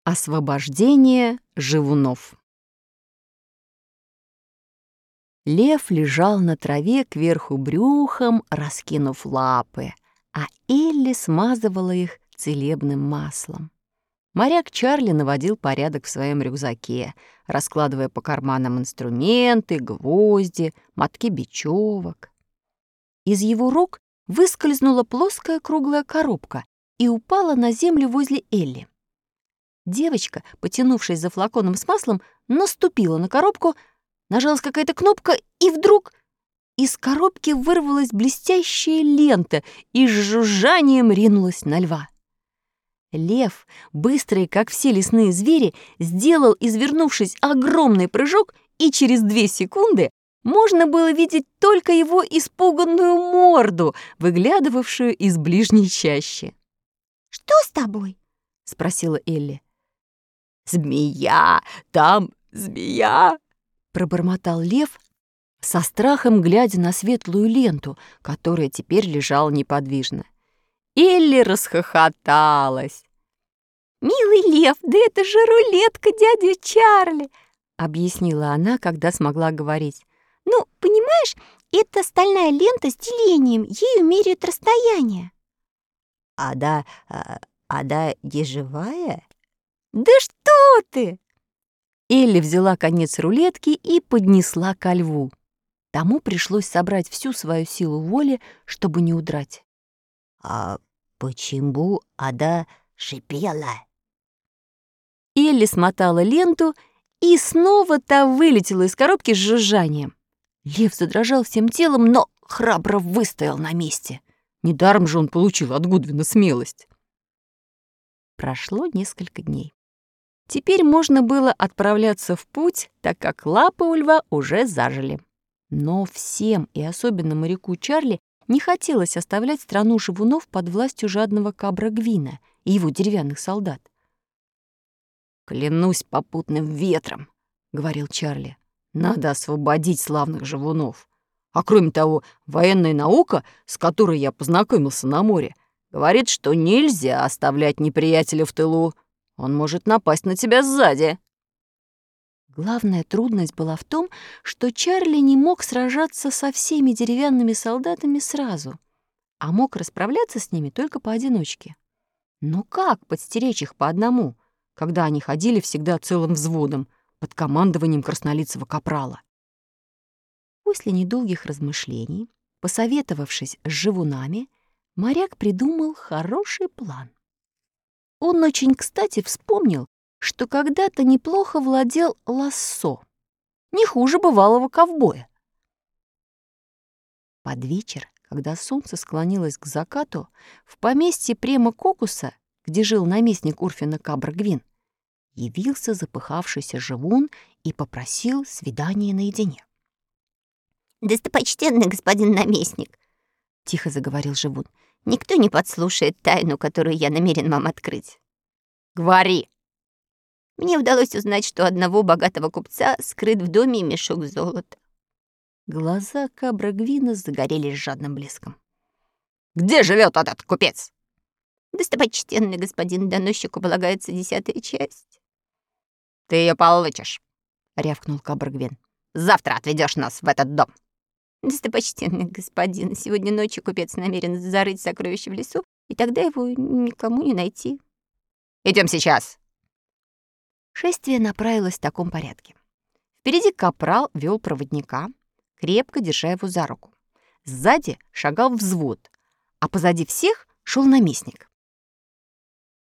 Освобождение живунов. Лев лежал на траве кверху брюхом, раскинув лапы, а Элли смазывала их целебным маслом. Моряк Чарли наводил порядок в своем рюкзаке, раскладывая по карманам инструменты, гвозди, мотки бечевок. Из его рук выскользнула плоская круглая коробка и упала на землю возле Элли. Девочка, потянувшись за флаконом с маслом, наступила на коробку, нажалась какая-то кнопка, и вдруг из коробки вырвалась блестящая лента и с жужжанием ринулась на льва. Лев, быстрый, как все лесные звери, сделал, извернувшись, огромный прыжок, и через 2 секунды можно было видеть только его испуганную морду, выглядывавшую из ближней чащи. «Что с тобой?» — спросила Элли. «Змея! Там змея!» — пробормотал лев, со страхом глядя на светлую ленту, которая теперь лежала неподвижно. Элли расхохоталась. «Милый лев, да это же рулетка дяди Чарли!» — объяснила она, когда смогла говорить. «Ну, понимаешь, это стальная лента с делением, ею меряют расстояние». «Ада не живая?» «Да что ты!» Элли взяла конец рулетки и поднесла ко льву. Тому пришлось собрать всю свою силу воли, чтобы не удрать. «А почему Ада шипела?» Элли смотала ленту, и снова та вылетела из коробки с жужжанием. Лев задрожал всем телом, но храбро выстоял на месте. Недаром же он получил от Гудвина смелость. Прошло несколько дней. Теперь можно было отправляться в путь, так как лапы у льва уже зажили. Но всем, и особенно моряку Чарли, не хотелось оставлять страну живунов под властью жадного Кабра Гвина и его деревянных солдат. «Клянусь попутным ветром», — говорил Чарли, — «надо освободить славных живунов. А кроме того, военная наука, с которой я познакомился на море, говорит, что нельзя оставлять неприятеля в тылу. Он может напасть на тебя сзади». Главная трудность была в том, что Чарли не мог сражаться со всеми деревянными солдатами сразу, а мог расправляться с ними только поодиночке. Но как подстеречь их по одному, когда они ходили всегда целым взводом под командованием краснолицего капрала? После недолгих размышлений, посоветовавшись с живунами, моряк придумал хороший план. Он очень кстати вспомнил, что когда-то неплохо владел лассо, не хуже бывалого ковбоя. Под вечер, когда солнце склонилось к закату, в поместье Према Кокуса, где жил наместник Урфина Кабра Гвин, явился запыхавшийся живун и попросил свидания наедине. «Достопочтенный господин наместник», — тихо заговорил живун, — «никто не подслушает тайну, которую я намерен вам открыть». «Говори!» Мне удалось узнать, что у одного богатого купца скрыт в доме мешок золота. Глаза Кабра Гвина загорелись жадным блеском. «Где живет этот купец?» «Достопочтенный господин, доносчику полагается 10-я часть». «Ты ее получишь», — рявкнул Кабра Гвин. «Завтра отведешь нас в этот дом». «Достопочтенный господин, сегодня ночью купец намерен зарыть сокровища в лесу, и тогда его никому не найти». «Идем сейчас». Шествие направилось в таком порядке. Впереди капрал вел проводника, крепко держа его за руку. Сзади шагал взвод, а позади всех шел наместник.